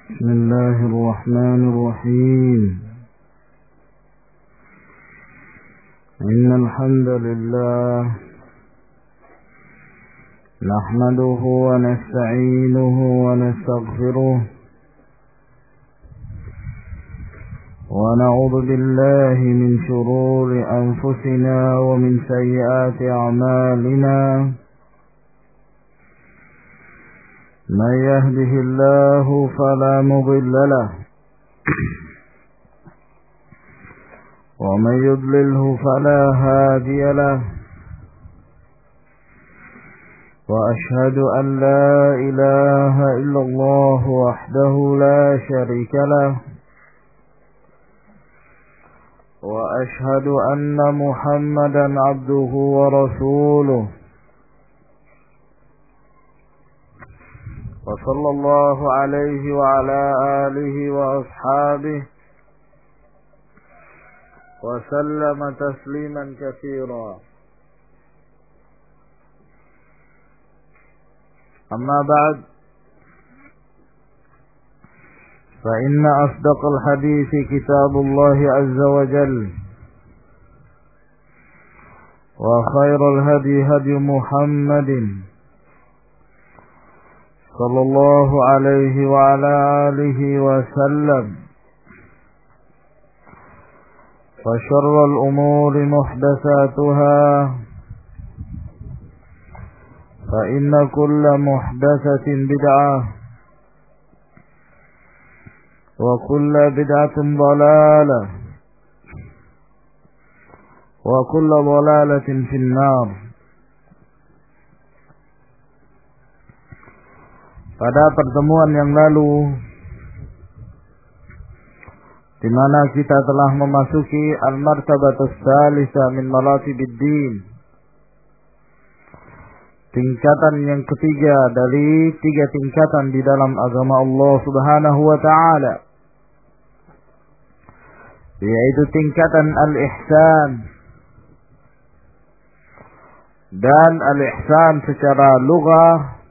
بسم الله الرحمن الرحيم. إن الحمد لله نحمده ونستعينه ونستغفره ونعوذ بالله من شرور أنفسنا ومن سيئات أعمالنا. من يهده الله فلا مضل له ومن يضلله فلا هادي له. وأشهد أن لا إله إلا الله وحده لا شريك له. وأشهد أن محمدا عبده ورسوله. وصلى الله عليه وعلى آله وأصحابه وسلم تسليما كثيرا. أما بعد، فإن أصدق الحديث كتاب الله عز وجل، وخير الهدي هدي محمد صلى الله عليه وعلى آله وسلم. وشر الأمور محدثاتها، فإن كل محدثة بدعة، وكل بدعة ضلالة، وكل ضلالة في النار. Pada pertemuan yang lalu, di mana kita telah memasuki al-martabatus tsalitsah min maratibiddin, tingkatan yang ketiga dari tiga tingkatan di dalam agama Allah Subhanahu wa taala, yaitu tingkatan al-ihsan. Dan al-ihsan secara lughah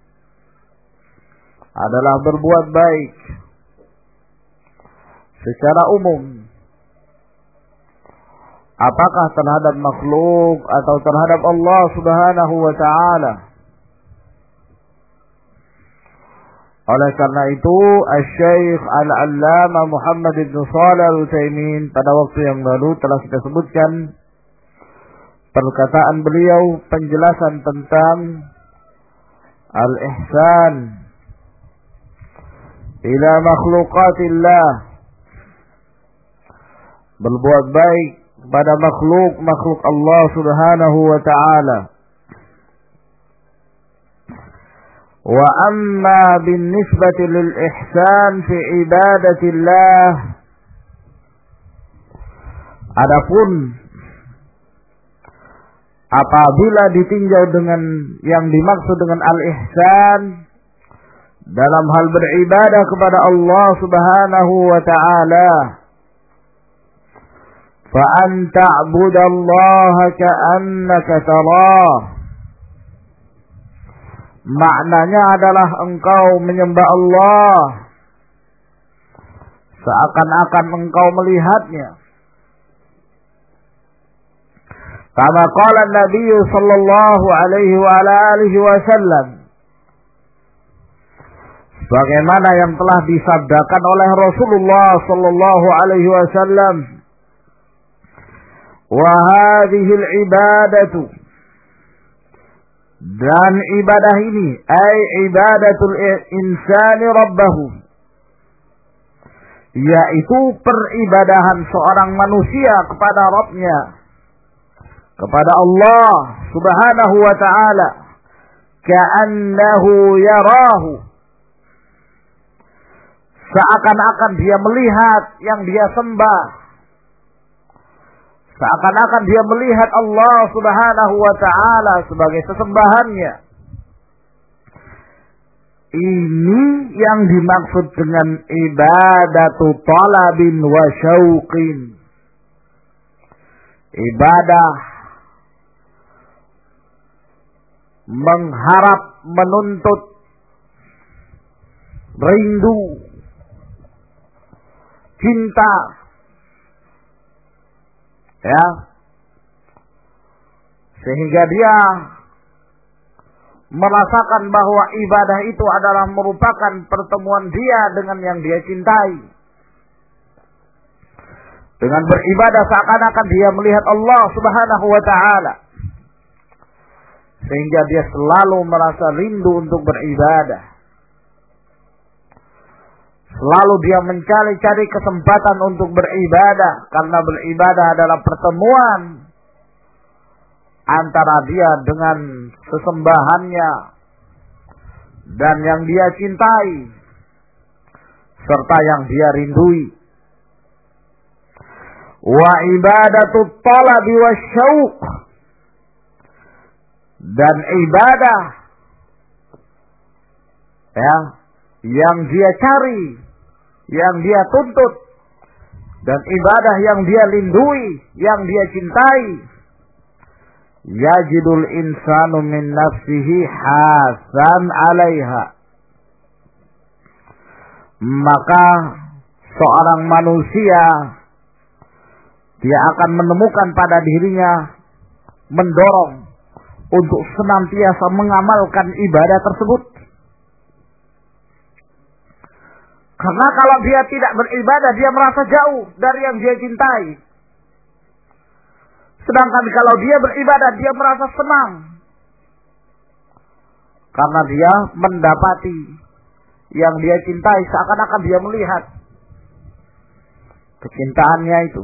adalah berbuat baik secara umum, apakah terhadap makhluk atau terhadap Allah Subhanahu wa taala. Oleh karena itu, Asy-Syaikh Al-Allamah Muhammad ibn Shalih Al-Utsaimin pada waktu yang lalu telah kita sebutkan perkataan beliau, penjelasan tentang al-ihsan ila makhluqatillah, berbuat baik pada makhluk Allah Subhanahu wa taala. Wa amma binisbati lil ihsan fi ibadatillah, adapun apabila ditinjau dengan yang dimaksud dengan al-ihsan dalam hal beribadah kepada Allah Subhanahu wa taala, fa anta ta'budallaha ka'annaka tarah, maknanya adalah engkau menyembah Allah seakan-akan engkau melihatnya. Kama qala Nabi sallallahu alaihi wa ala alihi wasallam, bagaimana yang telah disabdakan oleh Rasulullah sallallahu alaihi wasallam, wa hadhihi al-ibadatu, dan ibadah ini ay ibadatul insani rabbahu, yaitu peribadahan seorang manusia kepada Rabbnya, kepada Allah Subhanahu wa taala, ka'annahu yarahu, seakan-akan dia melihat yang dia sembah, seakan-akan dia melihat Allah Subhanahu wa taala sebagai sesembahannya. Ini yang dimaksud dengan ibadatu talabin wa syauqin, ibadah mengharap, menuntut, rindu cinta, ya, sehingga dia merasakan bahwa ibadah itu adalah merupakan pertemuan dia dengan yang dia cintai. Dengan beribadah seakan-akan dia melihat Allah Subhanahu wa ta'ala. Sehingga dia selalu merasa rindu untuk beribadah. Selalu dia mencari-cari kesempatan untuk beribadah. Karena beribadah adalah pertemuan antara dia dengan sesembahannya dan yang dia cintai serta yang dia rindui. Wa ibadatut talabi wasyauq, dan ibadah, ya, yang dia cari, yang dia tuntut, dan ibadah yang dia lindui, yang dia cintai. Yajidul insanu min nafsihi hasan 'alaiha, maka seorang manusia dia akan menemukan pada dirinya mendorong untuk senantiasa mengamalkan ibadah tersebut. Karena kalau dia tidak beribadah, dia merasa jauh dari yang dia cintai. Sedangkan kalau dia beribadah, dia merasa senang. Karena dia mendapati yang dia cintai, seakan-akan dia melihat kecintaannya itu.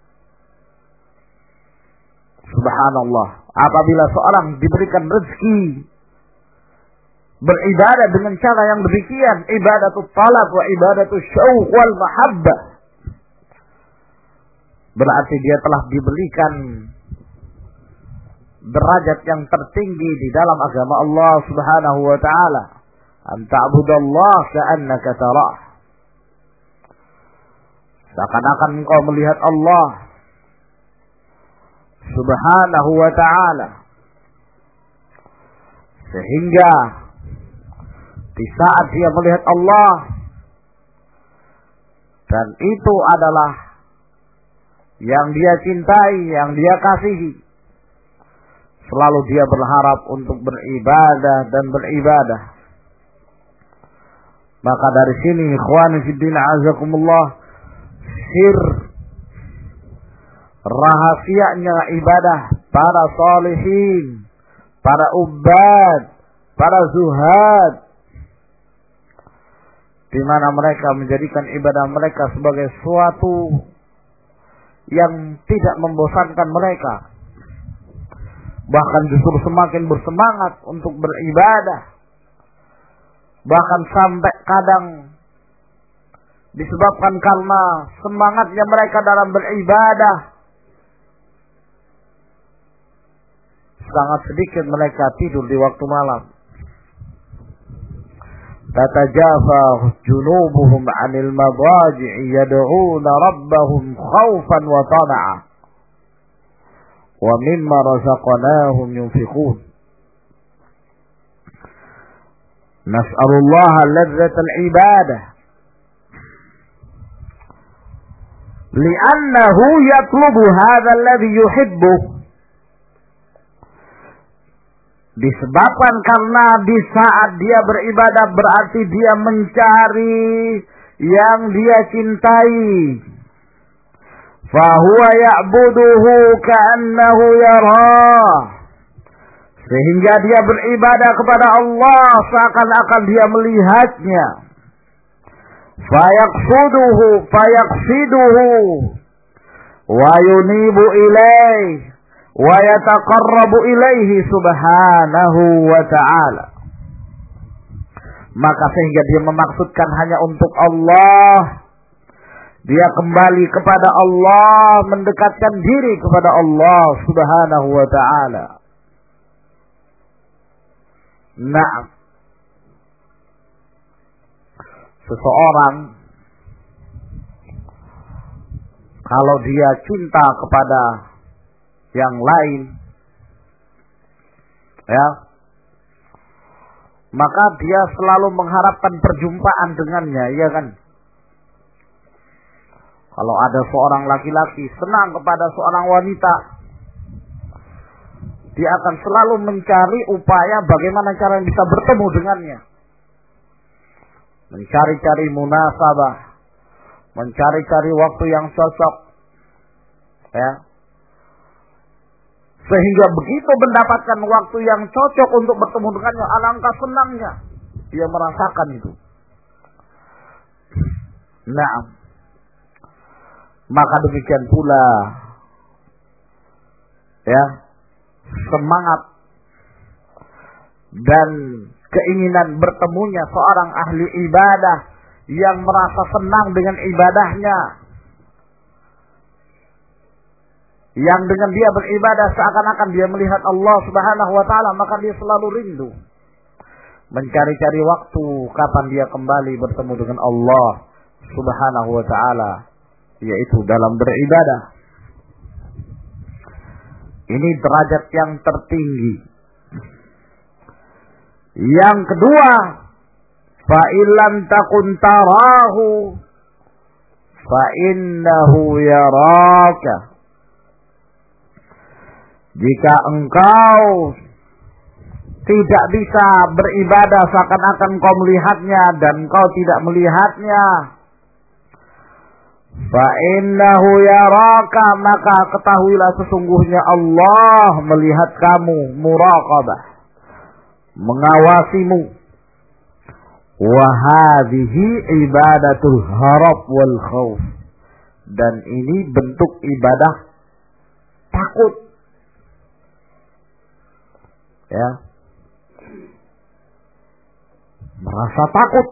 Subhanallah, apabila seorang diberikan rezeki beribadah dengan cara yang demikian, ibadatul talab wa ibadatul syauq wal mahabbah, berarti dia telah diberikan derajat yang tertinggi di dalam agama Allah Subhanahu wa ta'ala. An ta'budallah ka'annaka tarah, seakan-akan engkau melihat Allah Subhanahu wa ta'ala. Sehingga di saat dia melihat Allah, dan itu adalah yang dia cintai, yang dia kasihi, selalu dia berharap untuk beribadah dan beribadah. Maka dari sini, ikhwani fiddin azakumullah, sir rahasianya ibadah para salihin, para ubad, para zuhad, di mana mereka menjadikan ibadah mereka sebagai suatu yang tidak membosankan mereka, bahkan justru semakin bersemangat untuk beribadah, bahkan sampai kadang disebabkan karena semangatnya mereka dalam beribadah, sangat sedikit mereka tidur di waktu malam. Tatajafa junubuhum 'anil madaji'i yad'una rabbahum khaufan wa tama'a wa mimma razaqnahum yunfiqun. Nas'alullaha ladzatal ibadah li'annahu yatlubu hadha alladhi yuhibbuh, disebabkan karena di saat dia beribadah berarti dia mencari yang dia cintai. Fahuwa ya'buduhu ka'annahu yarah, sehingga dia beribadah kepada Allah seakan-akan dia melihatnya. Fayaqsiduhu wa yunibu ilaih wa yataqarrabu ilaihi subhanahu wa ta'ala. Maka sehingga dia memaksudkan hanya untuk Allah, dia kembali kepada Allah, mendekatkan diri kepada Allah subhanahu wa ta'ala. Nah, seseorang kalau dia cinta kepada yang lain, ya, maka dia selalu mengharapkan perjumpaan dengannya, ya kan? Kalau ada seorang laki-laki senang kepada seorang wanita, dia akan selalu mencari upaya bagaimana cara bisa bertemu dengannya. Mencari-cari munasabah, mencari-cari waktu yang cocok. Ya. Sehingga begitu mendapatkan waktu yang cocok untuk bertemu dengannya, alangkah senangnya dia merasakan itu. Nah, maka demikian pula ya, semangat dan keinginan bertemunya seorang ahli ibadah yang merasa senang dengan ibadahnya, yang dengan dia beribadah seakan-akan dia melihat Allah Subhanahu wa taala, maka dia selalu rindu mencari-cari waktu kapan dia kembali bertemu dengan Allah Subhanahu wa taala, yaitu dalam beribadah. Ini derajat yang tertinggi. Yang kedua, fa illam takun tarahu fa innahu yaraka. Jika engkau tidak bisa beribadah seakan-akan kau melihatnya dan kau tidak melihatnya, fa innahu yaraka, maka ketahuilah sesungguhnya Allah melihat kamu, muraqabah, mengawasimu. Wa hadhihi ibadatul harab wal khauf, dan ini bentuk ibadah takut. Ya, merasa takut.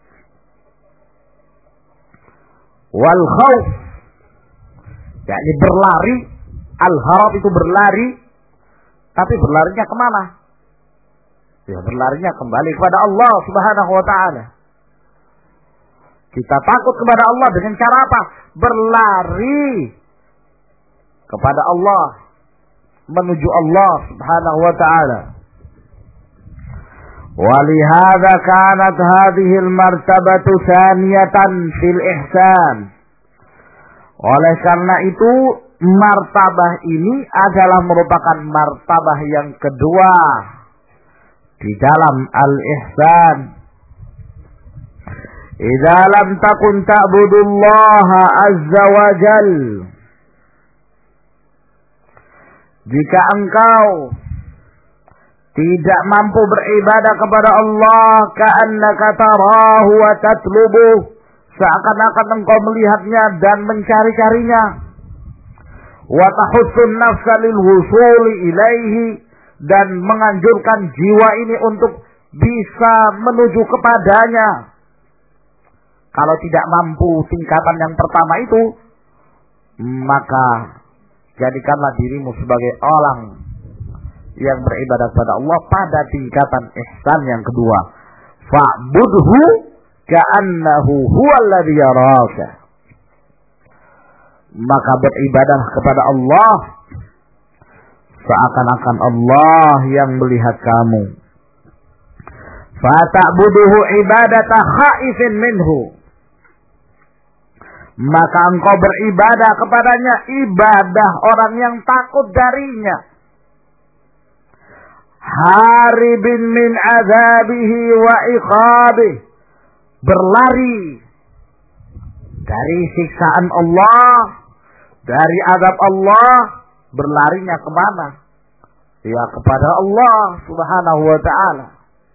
Wal khauf, yakni berlari. Al-harab itu berlari, tapi berlarinya kemana? Ya, berlarinya kembali kepada Allah Subhanahu wa ta'ala. Kita takut kepada Allah dengan cara apa? Berlari kepada Allah, menuju Allah Subhanahu wa ta'ala. Walihada kanat hadhihi al-martabatu thaniyatan fil ihsan. Oleh karena itu, martabah ini adalah merupakan martabah yang kedua di dalam al-ihsan. Idza lam takun ta'budullaha azza wa jal, jika engkau tidak mampu beribadah kepada Allah, ka'annaka tarahu wa tatlubuh, seakan-akan engkau melihatnya dan mencari-carinya, wa tahussun nafsa lil wusuli ilaihi, dan menganjurkan jiwa ini untuk bisa menuju kepadanya. Kalau tidak mampu tingkatan yang pertama itu, maka jadikanlah dirimu sebagai orang yang beribadah kepada Allah pada tingkatan ihsan yang kedua. Fa'budhu ka'annahu huwallazi yaraka. Maka beribadah kepada Allah seakan-akan Allah yang melihat kamu. Fata'buduhu ibadata khaifin minhu. Maka engkau beribadah kepadanya ibadah orang yang takut darinya. Haribin min azabihi wa iqabih. Berlari dari siksaan Allah, dari azab Allah. Berlarinya kemana? Ya, kepada Allah Subhanahu wa ta'ala.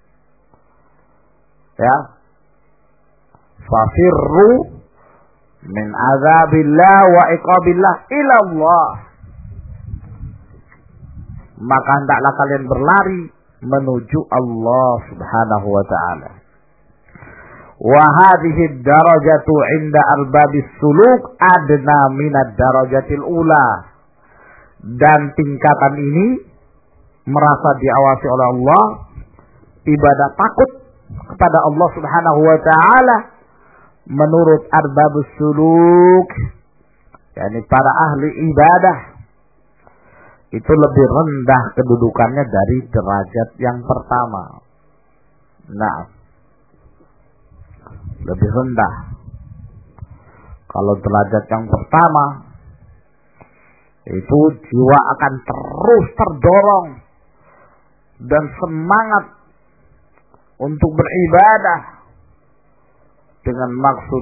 Ya. Fafirru min azabillah wa iqabillah ila Allah. Maka hendaklah kalian berlari menuju Allah Subhanahu wa ta'ala. Wa hadhihi darajatu 'inda arbabis suluk adna minad darajatil ula. Dan tingkatan ini merasa diawasi oleh Allah, ibadah takut kepada Allah Subhanahu wa ta'ala menurut arbabus suluk, yakni para ahli ibadah, itu lebih rendah kedudukannya dari derajat yang pertama. Nah, lebih rendah. Kalau derajat yang pertama, itu jiwa akan terus terdorong dan semangat untuk beribadah dengan maksud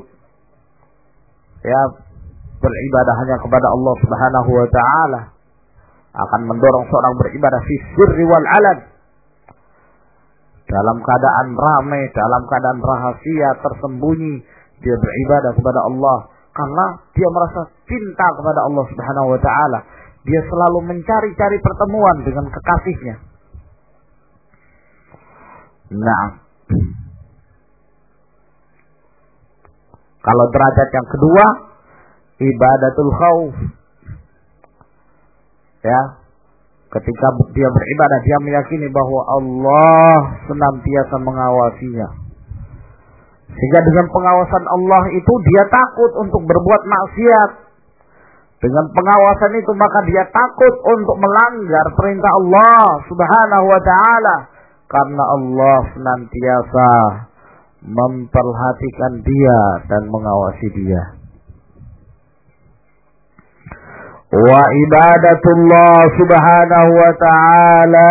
beribadah hanya kepada Allah Subhanahu wa taala, akan mendorong seorang beribadah fi sirri wal alan, dalam keadaan ramai, dalam keadaan rahasia, tersembunyi, dia beribadah kepada Allah karena dia merasa cinta kepada Allah Subhanahu wa taala. Dia selalu mencari-cari pertemuan dengan kekasihnya. Nah, kalau derajat yang kedua, ibadatul khauf. Ketika dia beribadah, dia meyakini bahwa Allah senantiasa mengawasinya. Sehingga dengan pengawasan Allah itu dia takut untuk berbuat maksiat. Dengan pengawasan itu maka dia takut untuk melanggar perintah Allah Subhanahu wa taala, karena Allah senantiasa memperhatikan dia dan mengawasi dia. Wa ibadatullah subhanahu wa ta'ala,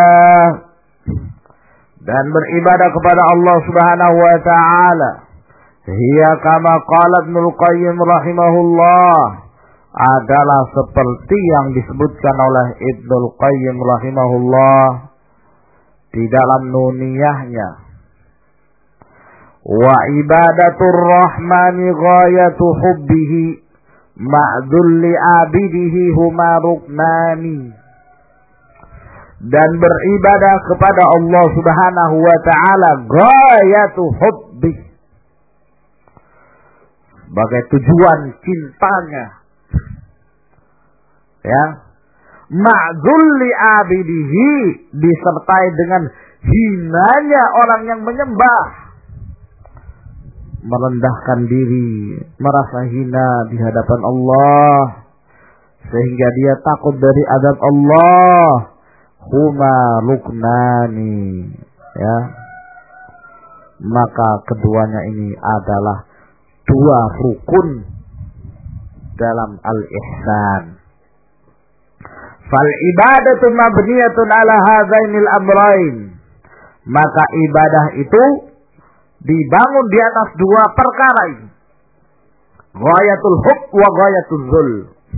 dan beribadah kepada Allah Subhanahu wa ta'ala, hiya kama qala Ibnul Qayyim rahimahullah, adalah seperti yang disebutkan oleh Ibnul Qayyim rahimahullah di dalam nuniyahnya. Wa ibadatur rahmani ghayatu hubbihi ma'dulli abidihi huma ruknani. Dan beribadah kepada Allah Subhanahu wa ta'ala ghayatu hubbi, sebagai tujuan cintanya, ma'dulli abidihi, disertai dengan hinanya orang yang menyembah, merendahkan diri, merasa hina di hadapan Allah, sehingga dia takut dari azab Allah. Huma ruknani, maka keduanya ini adalah dua rukun dalam al-ihsan. Fal ibadatu mabniyatun ala hadzainil amrain, maka ibadah itu dibangun di atas dua perkara ini, ghayatul hub wa ghayatul zul.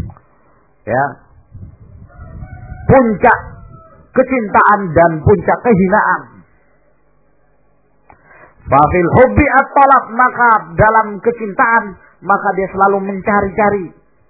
Puncak kecintaan dan puncak kehinaan. Fafil hubbi at-talab, maka dalam kecintaan maka dia selalu mencari-cari.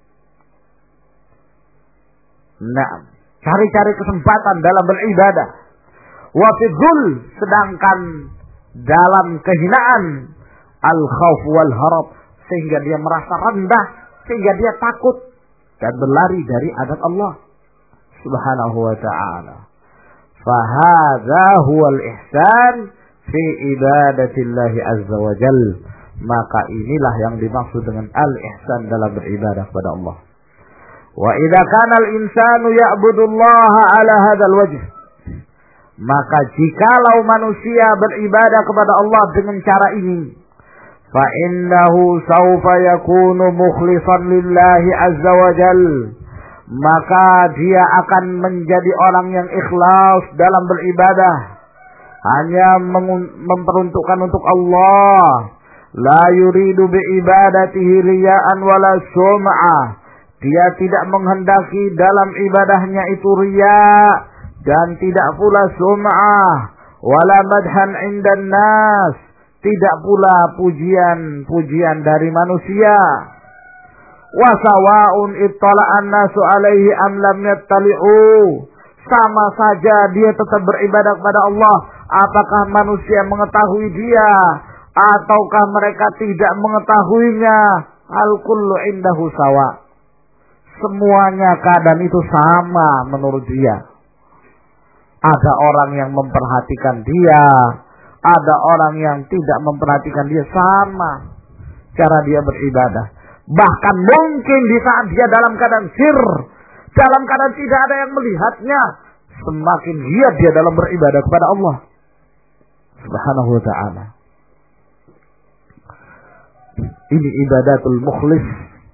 Cari-cari kesempatan dalam beribadah. Wa fi dzul, sedangkan dalam kehinaan al-khauf wal harab, sehingga dia merasa rendah, sehingga dia takut dan berlari dari azab Allah Subhanahu wa ta'ala. Fahadha huwal ihsan fi ibadatillahi azza wa jal, maka inilah yang dimaksud dengan al-ihsan dalam beribadah kepada Allah. Wa idza kana al-insanu ya'budullaha ala hadzal wajh, maka jikalau manusia beribadah kepada Allah dengan cara ini, fa innahu sawfa yakunu mukhlishan lillahi azza wa jal, maka dia akan menjadi orang yang ikhlas dalam beribadah, hanya memperuntukkan untuk Allah. La yuridu bi ibadatihi riya'an wala sum'ah, dia tidak menghendaki dalam ibadahnya itu riya dan tidak pula sum'ah, wala madhan 'indan nas, tidak pula pujian dari manusia. Wa sawa'un ittala'an nasu alaihi am lam yattali'u, sama saja dia tetap beribadah kepada Allah, apakah manusia mengetahui dia ataukah mereka tidak mengetahuinya. Al kullu indahu sawa, semuanya keadaan itu sama menurut dia. Ada orang yang memperhatikan dia, ada orang yang tidak memperhatikan dia, sama cara dia beribadah. Bahkan mungkin di saat dia dalam keadaan sir, dalam keadaan tidak ada yang melihatnya, semakin giat dia dalam beribadah kepada Allah Subhanahu wa ta'ala. Ini ibadatul mukhlis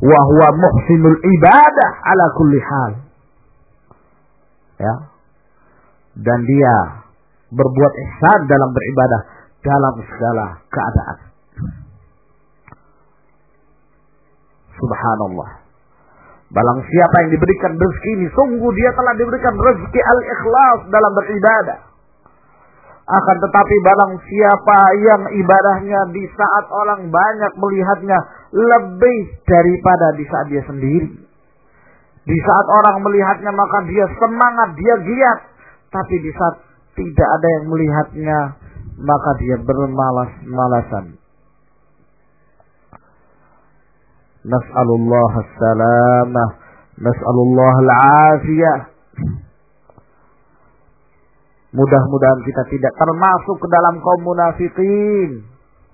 wa huwa muhsinul ibadah ala kulli hal. Ya. Dan dia berbuat ihsan dalam beribadah dalam segala keadaan. Subhanallah. Barang siapa yang diberikan rezeki ini, sungguh dia telah diberikan rezeki al-ikhlas dalam beribadah. Akan tetapi barang siapa yang ibadahnya di saat orang banyak melihatnya lebih daripada di saat dia sendiri. Di saat orang melihatnya maka dia semangat, dia giat. Tapi di saat tidak ada yang melihatnya maka dia bermalas-malasan. Nas'alullah as-salamah, nas'alullah al-afiyah. Mudah-mudahan kita tidak termasuk ke dalam kaum munafikin.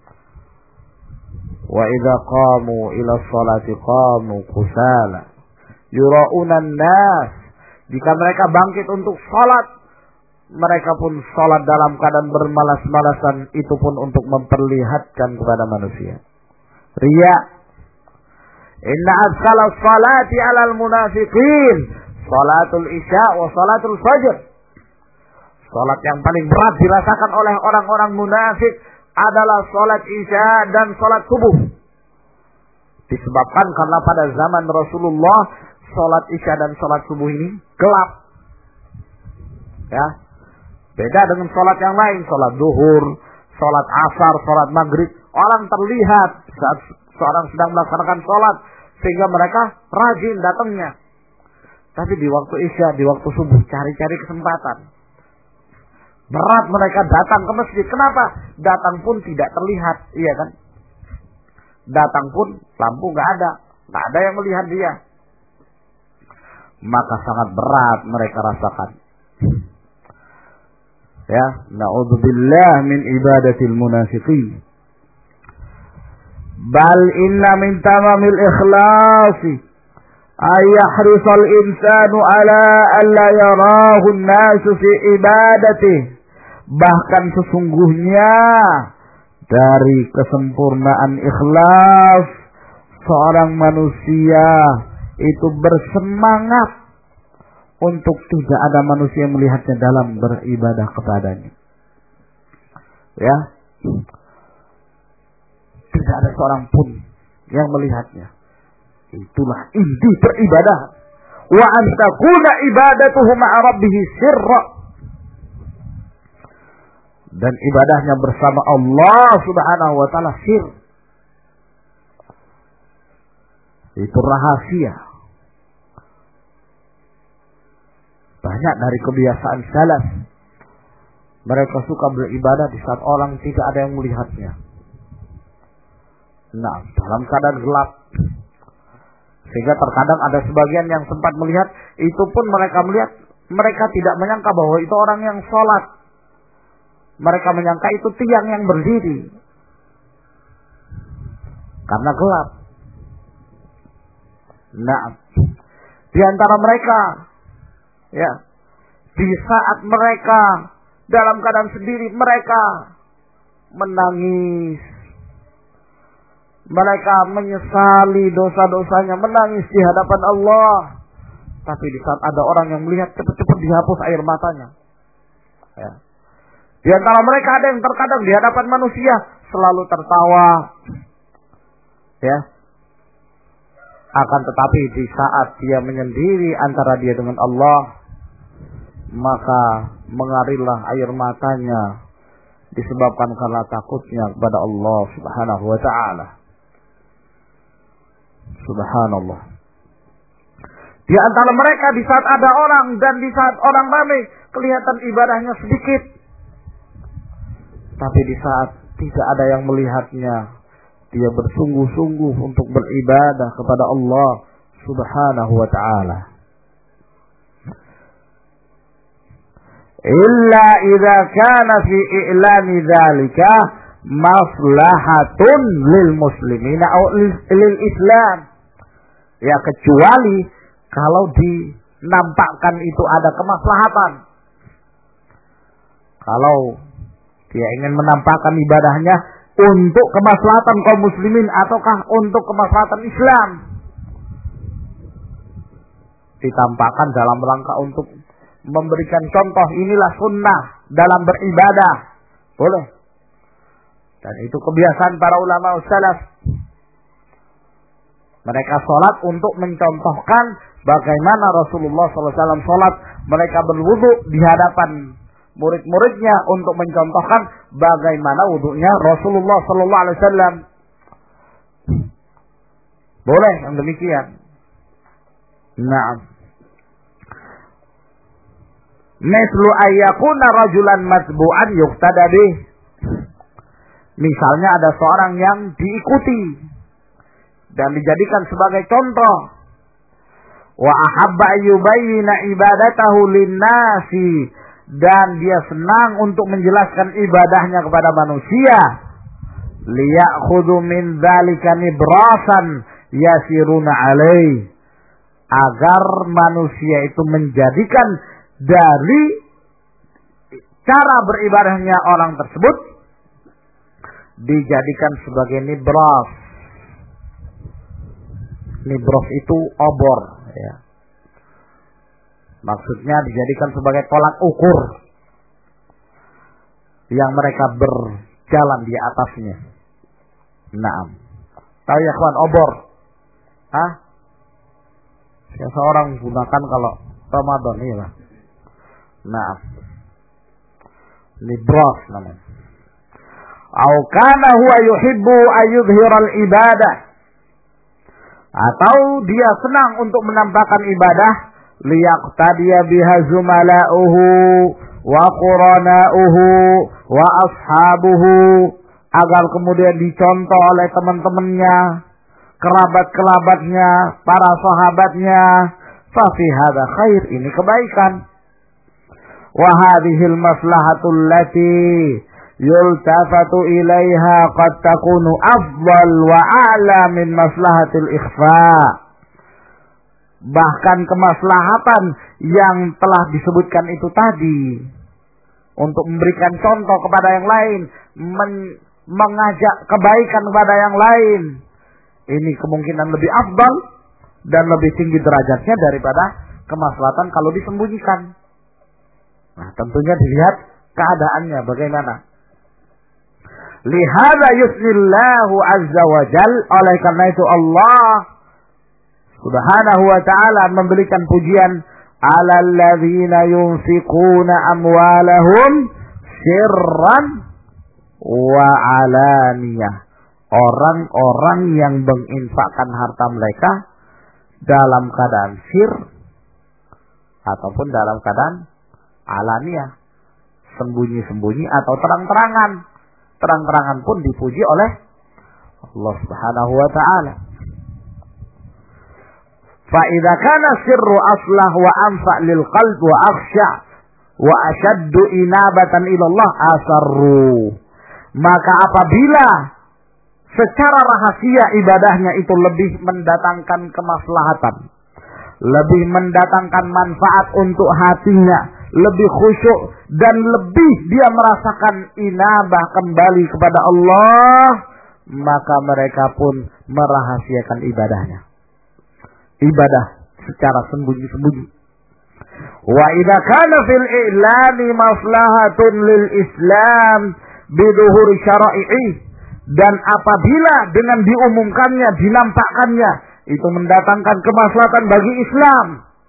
Wa idza qamu ila sholati qamu kusala yura'una an-nas. Jika mereka bangkit untuk salat, mereka pun salat dalam keadaan bermalas-malasan, itu pun untuk memperlihatkan kepada manusia. Riya. Inna asqala sholati 'alal munafiqin salatul isya wa salatul fajr. Salat yang paling berat dirasakan oleh orang-orang munafik adalah salat isya dan salat subuh. Disebabkan karena pada zaman Rasulullah salat isya dan salat subuh ini gelap. Ya. Beda dengan salat yang lain, salat zuhur, salat asar, salat maghrib, orang terlihat saat seorang sedang melaksanakan salat sehingga mereka rajin datangnya. Tapi di waktu isya, di waktu subuh cari-cari kesempatan. Berat mereka datang ke masjid. Kenapa? Datang pun tidak terlihat, iya kan? Datang pun lampu nggak ada yang melihat dia. Maka sangat berat mereka rasakan. Ya, na'udzubillah min ibadatil munafiqin. Bal inna min tamamil ikhlasi ayahrisal insanu ala alla yarahu an-nasu fi ibadatihi. Bahkan sesungguhnya dari kesempurnaan ikhlas seorang manusia itu bersemangat untuk tidak ada manusia yang melihatnya dalam beribadah kepadanya. Ya. Tidak ada seorang pun yang melihatnya. Itulah inti beribadah. Wa an takuna ibadatuhu ma'a rabbihi sirra. Dan ibadahnya bersama Allah Subhanahu wa taala sir. Itu rahasia. Banyak dari kebiasaan salaf, mereka suka beribadah di saat orang tidak ada yang melihatnya. Nah, dalam keadaan gelap. Sehingga terkadang ada sebagian yang sempat melihat, itu pun mereka melihat, mereka tidak menyangka bahwa itu orang yang sholat. Mereka menyangka itu tiang yang berdiri. Karena gelap. Nah, di antara mereka, ya, di saat mereka dalam keadaan sendiri, mereka menangis. Mereka menyesali dosa-dosanya, menangis di hadapan Allah. Tapi di saat ada orang yang melihat, cepat-cepat dihapus air matanya. Ya. Di antara mereka ada yang terkadang di hadapan manusia selalu tertawa. Ya. Akan tetapi di saat dia menyendiri antara dia dengan Allah, maka mengalirlah air matanya disebabkan karena takutnya kepada Allah Subhanahu wa taala. Subhanallah. Di antara mereka di saat ada orang dan di saat orang ramai kelihatan ibadahnya sedikit. Tapi di saat tidak ada yang melihatnya, dia bersungguh-sungguh untuk beribadah kepada Allah Subhanahu wa taala. Illa idza kana fi i'lani dzalika maslahatun lil muslimina atau lil Islam. Ya, kecuali kalau dinampakkan itu ada kemaslahatan. Kalau dia ingin menampakkan ibadahnya untuk kemaslahatan kaum muslimin ataukah untuk kemaslahatan Islam. ditampakkan dalam rangka untuk memberikan contoh, inilah sunnah dalam beribadah, boleh. Dan itu kebiasaan para ulama salaf. Mereka sholat untuk mencontohkan bagaimana Rasulullah SAW sholat. Mereka berwudu di hadapan murid-muridnya untuk mencontohkan bagaimana wudunya Rasulullah SAW. Boleh yang demikian. Naam. Mislu ayyakuna rajulan matbu'an yuqtada bih. Misalnya ada seorang yang diikuti dan dijadikan sebagai contoh. Wa ahabba ayyubayyina ibadatahu linnasi, dan dia senang untuk menjelaskan ibadahnya kepada manusia. Liya'khudhu min dzalika nibrasan yasiruna alaih, agar manusia itu menjadikan dari cara beribadahnya orang tersebut dijadikan sebagai nibras. Nibras itu obor, ya. Maksudnya dijadikan sebagai tolak ukur yang mereka berjalan di atasnya. Naam. Tahu ya kawan, obor? Hah? Seseorang gunakan kalau Ramadan, iya lah. Naam. Nibras namanya. Au kana huwa yuhibbu ayyudhiral ibadah, atau dia senang untuk menampakkan ibadah, liyaqtadiya biha zumala'uhu wa qurana'uhu wa ashabuhu, agar kemudian dicontoh oleh teman-temannya, kerabat-kerabatnya, para sahabatnya. Fa fi hadza khair, ini kebaikan. Wa hadhil maslahatul lati yultafatu ilaiha qad takunu afdal wa a'la min maslahatil ikhfa. Bahkan kemaslahatan yang telah disebutkan itu tadi, untuk memberikan contoh kepada yang lain, mengajak kebaikan kepada yang lain, ini kemungkinan lebih afdal dan lebih tinggi derajatnya daripada kemaslahatan kalau disembunyikan. Nah, tentunya dilihat keadaannya bagaimana. Lihada yusnillahu azza wa jal, oleh karena itu Allah subhanahu wa ta'ala memberikan pujian alal ladzina yunfiquna amwalahum sirran wa alaniyah, orang-orang yang menginfakkan harta mereka dalam keadaan sir ataupun dalam keadaan alaniyah, sembunyi-sembunyi atau terang-terangan. Terang-terangan pun dipuji oleh Allah Subhanahu wa ta'ala. Fa idza kana sirru aslah wa anfa lil qalb wa akhsha wa ashaddu inabatan ila Allah asarru, maka apabila secara rahasia ibadahnya itu lebih mendatangkan kemaslahatan, lebih mendatangkan manfaat untuk hatinya, lebih khusyuk dan lebih dia merasakan inabah kembali kepada Allah, maka mereka pun merahasiakan ibadahnya. Ibadah secara sembunyi-sembunyi. Wa idza kana fil i'lani maslahatun lil Islam biduhuri syara'i, dan apabila dengan diumumkannya, dinampakkannya, itu mendatangkan kemaslahatan bagi Islam,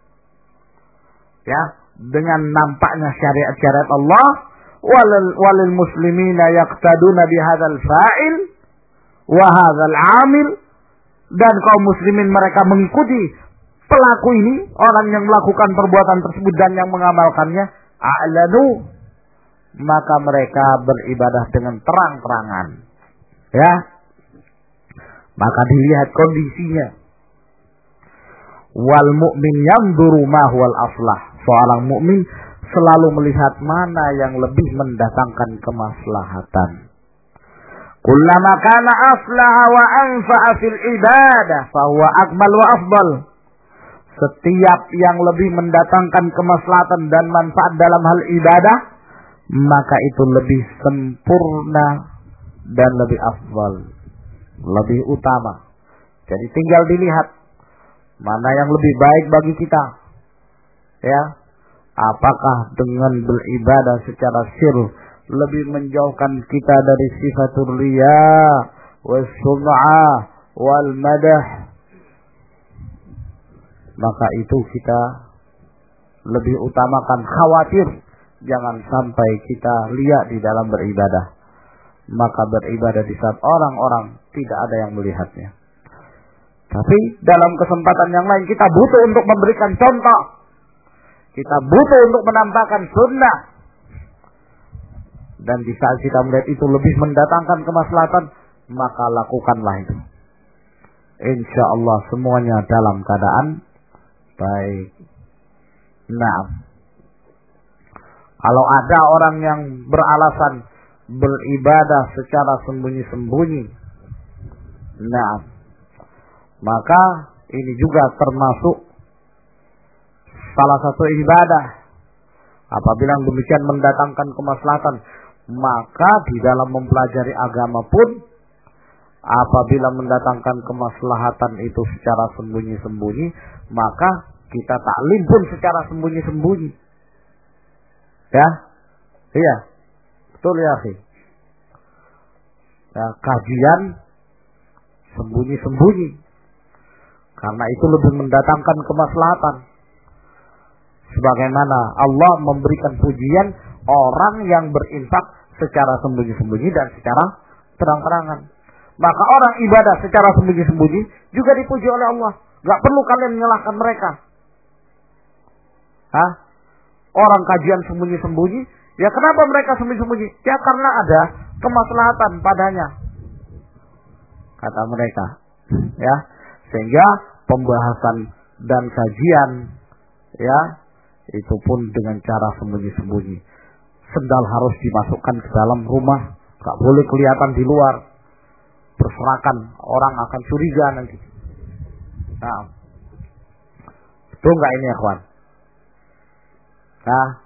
ya, dengan nampaknya syariat-syariat Allah, walil muslimina yaqtaduna bihadzal fa'il wa hadzal 'amil, dan kaum muslimin mereka mengikuti pelaku ini, orang yang melakukan perbuatan tersebut dan yang mengamalkannya, a'lanu, maka mereka beribadah dengan terang-terangan, ya. Maka dilihat kondisinya. Wal mu'min yanzuru ma huwal aslah, seorang mukmin selalu melihat mana yang lebih mendatangkan kemaslahatan. Kullama kana aslaha wa anfa'a fil ibadah fa huwa akmal wa afdal. Setiap yang lebih mendatangkan kemaslahatan dan manfaat dalam hal ibadah, maka itu lebih sempurna dan lebih afdal, lebih utama. Jadi tinggal dilihat Mana yang lebih baik bagi kita? Ya, apakah dengan beribadah secara sir lebih menjauhkan kita dari sifatul riya was sum'ah wal madah? Maka itu kita lebih utamakan khawatir jangan sampai kita lihat di dalam beribadah. Maka beribadah di saat orang-orang tidak ada yang melihatnya. Tapi dalam kesempatan yang lain kita butuh untuk memberikan contoh. Kita butuh untuk menampakkan sunnah. Dan di saat kita melihat itu lebih mendatangkan kemaslahatan, maka lakukanlah itu. Insya Allah semuanya dalam keadaan baik. Nah, kalau ada orang yang beralasan beribadah secara sembunyi-sembunyi, nah, maka ini juga termasuk salah satu ibadah. Apabila demikian mendatangkan kemaslahatan, maka di dalam mempelajari agama pun apabila mendatangkan kemaslahatan itu secara sembunyi-sembunyi, maka kita taklim pun secara sembunyi-sembunyi. Ya? Iya. Betul ya, akhi. Ya, kajian sembunyi-sembunyi. Karena itu lebih mendatangkan kemaslahatan. Sebagaimana Allah memberikan pujian orang yang berinfak secara sembunyi-sembunyi dan secara terang-terangan. Maka orang ibadah secara sembunyi-sembunyi juga dipuji oleh Allah. Gak perlu kalian menyalahkan mereka. Hah? Orang kajian sembunyi-sembunyi, ya kenapa mereka sembunyi-sembunyi? Ya karena ada kemaslahatan padanya, kata mereka. Ya, sehingga pembahasan dan kajian, ya, itu pun dengan cara sembunyi-sembunyi. Sendal harus dimasukkan ke dalam rumah, gak boleh kelihatan di luar. Berserakan, orang akan curiga nanti. Nah, betul nggak ini, ikhwan? Nah,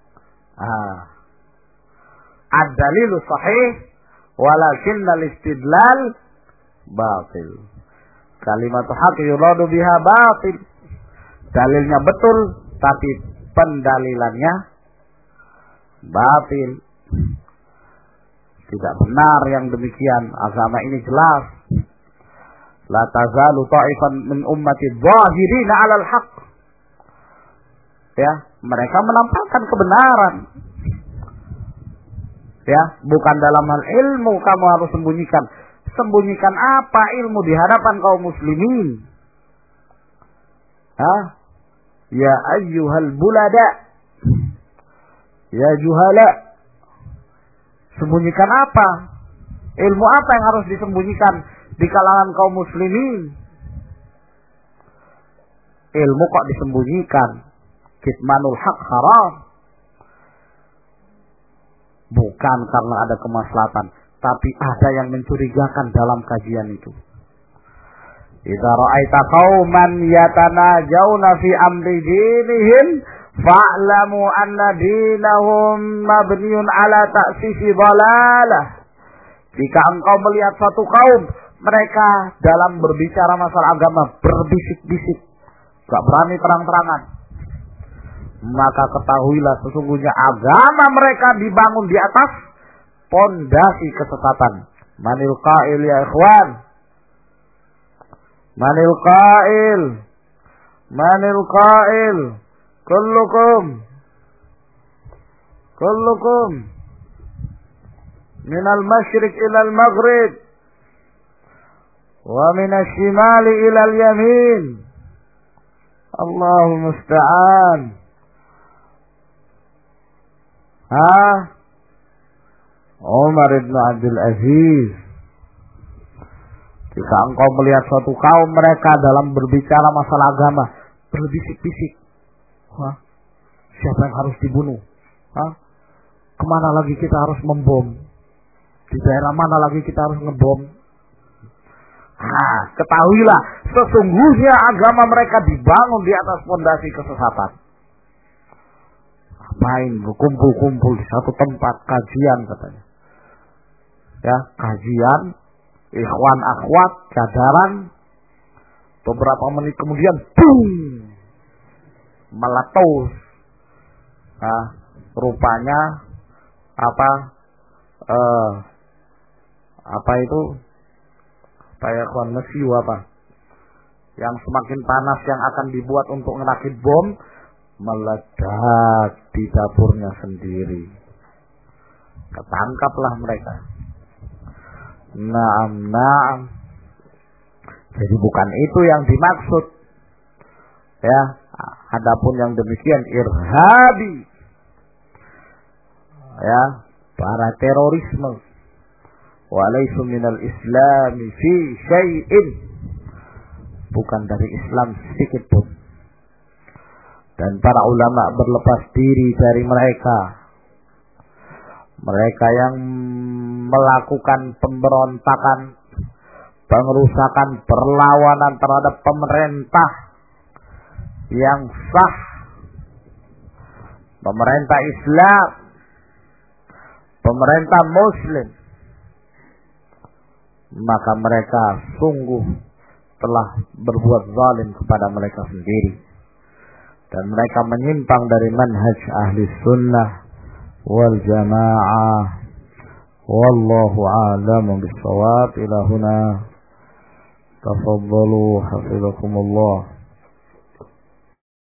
ad-dalilu sahih, walakin al-istidlal batil. Kalimatu haqq yuradu biha batil. Dalilnya betul, tapi pendalilannya batil. Tidak benar yang demikian. Agama ini jelas. La tazalu ta'ifan min ummati dhahirina 'alal haqq. Ya, mereka menampakkan kebenaran. Ya, bukan dalam hal ilmu kamu harus sembunyikan. Sembunyikan apa ilmu di hadapan kaum muslimin? Hah? Ya ayyuhal bulada. Ya juhala. Sembunyikan apa? Ilmu apa yang harus disembunyikan di kalangan kaum muslimin? Ilmu kok disembunyikan? Kitmanul haq haram. Bukan karena ada kemaslahatan, tapi ada yang mencurigakan dalam kajian itu. Idza ra'aita qauman yatanajawna fi amri dinihim fa'lamu anna dinahum mabniun ala ta'sisi dhalalah. Jika engkau melihat satu kaum, mereka dalam berbicara masalah agama berbisik-bisik, gak berani terang-terangan, maka ketahuilah sesungguhnya agama mereka dibangun di atas pondasi kesesatan. Manil qail ya ikhwan? Manil qail? Manil qail? Kullukum minal masyriq ilal maghrib wa minal shimali ilal yamin. Allahu musta'an. Umar ibn Abdul Aziz. Jika engkau melihat suatu kaum mereka dalam berbicara masalah agama berbisik-bisik, siapa yang harus dibunuh? Kemana lagi kita harus membom? Di daerah mana lagi kita harus ngebom? Ketahuilah sesungguhnya agama mereka dibangun di atas fondasi kesesatan. Main berkumpul-kumpul di satu tempat kajian katanya. Ya, kajian ikhwan akhwat cadaran beberapa menit kemudian, boom, meletus. Nah, rupanya apa itu? Kayak mesiu apa? Yang semakin panas yang akan dibuat untuk ngerakit bom meledak di dapurnya sendiri. Ketangkaplah mereka. Naam. Jadi bukan itu yang dimaksud. Ya, adapun yang demikian irhabi. Ya, para terorisme. Walaisu minal islami fi syai'in. Bukan dari Islam sedikit pun. Dan para ulama berlepas diri dari mereka. Mereka yang melakukan pemberontakan, pengerusakan, perlawanan terhadap pemerintah yang sah, pemerintah Islam, pemerintah Muslim, maka mereka sungguh telah berbuat zalim kepada mereka sendiri, dan mereka menyimpang dari manhaj ahli sunnah wal jamaah. Wallahu a'lamu bis-shawab. Ila huna tafaddalu hafizakumullah.